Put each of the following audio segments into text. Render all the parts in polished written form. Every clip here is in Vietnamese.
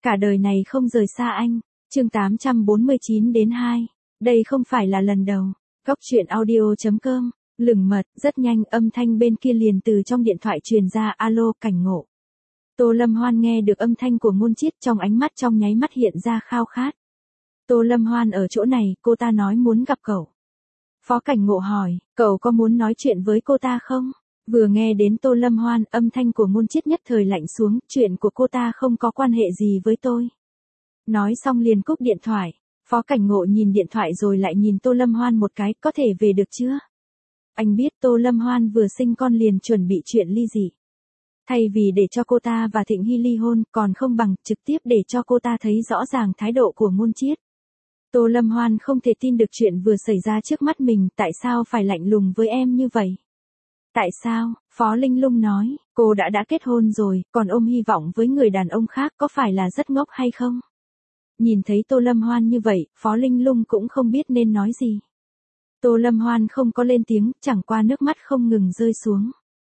Cả đời này không rời xa anh. Chương 849-2. Đây không phải là lần đầu. Góc truyện audio.com. Lửng mật, rất nhanh âm thanh bên kia liền từ trong điện thoại truyền ra. Alo, Cảnh Ngộ. Tô Lâm Hoan nghe được âm thanh của Ngôn Chiết, trong ánh mắt trong nháy mắt hiện ra khao khát. Tô Lâm Hoan ở chỗ này, cô ta nói muốn gặp cậu. Phó Cảnh Ngộ hỏi, cậu có muốn nói chuyện với cô ta không? Vừa nghe đến Tô Lâm Hoan, âm thanh của Ngôn Chiết nhất thời lạnh xuống, chuyện của cô ta không có quan hệ gì với tôi. Nói xong liền cúp điện thoại. Phó Cảnh Ngộ nhìn điện thoại rồi lại nhìn Tô Lâm Hoan một cái, có thể về được chưa? Anh biết Tô Lâm Hoan vừa sinh con liền chuẩn bị chuyện ly dị. Thay vì để cho cô ta và Thịnh Hy ly hôn, còn không bằng trực tiếp để cho cô ta thấy rõ ràng thái độ của Ngôn Chiết. Tô Lâm Hoan không thể tin được chuyện vừa xảy ra trước mắt mình, tại sao phải lạnh lùng với em như vậy? Tại sao? Phó Linh Lung nói, cô đã kết hôn rồi, còn ôm hy vọng với người đàn ông khác, có phải là rất ngốc hay không? Nhìn thấy Tô Lâm Hoan như vậy, Phó Linh Lung cũng không biết nên nói gì. Tô Lâm Hoan không có lên tiếng, chẳng qua nước mắt không ngừng rơi xuống.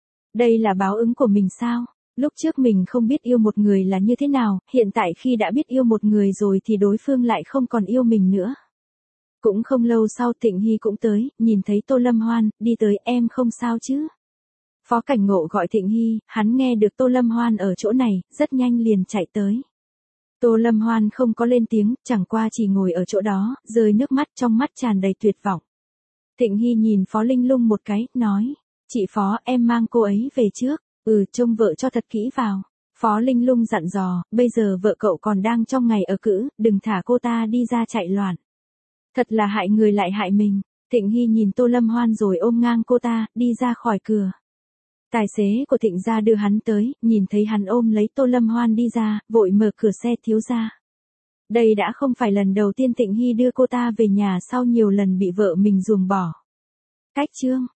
Đây là báo ứng của mình sao? Lúc trước mình không biết yêu một người là như thế nào, hiện tại khi đã biết yêu một người rồi thì đối phương lại không còn yêu mình nữa. Cũng không lâu sau Thịnh Hy cũng tới, nhìn thấy Tô Lâm Hoan, đi tới, em không sao chứ? Phó Cảnh Ngộ gọi Thịnh Hy, hắn nghe được Tô Lâm Hoan ở chỗ này, rất nhanh liền chạy tới. Tô Lâm Hoan không có lên tiếng, chẳng qua chỉ ngồi ở chỗ đó, rơi nước mắt, trong mắt tràn đầy tuyệt vọng. Thịnh Hy nhìn Phó Linh Lung một cái, nói, chị Phó, em mang cô ấy về trước, trông vợ cho thật kỹ vào. Phó Linh Lung dặn dò, bây giờ vợ cậu còn đang trong ngày ở cữ, đừng thả cô ta đi ra chạy loạn. Thật là hại người lại hại mình. Thịnh Hy nhìn Tô Lâm Hoan rồi ôm ngang cô ta, đi ra khỏi cửa. Tài xế của Thịnh gia đưa hắn tới, nhìn thấy hắn ôm lấy Tô Lâm Hoan đi ra, vội mở cửa xe thiếu gia. Đây đã không phải lần đầu tiên Thịnh Hy đưa cô ta về nhà sau nhiều lần bị vợ mình ruồng bỏ. Cách chương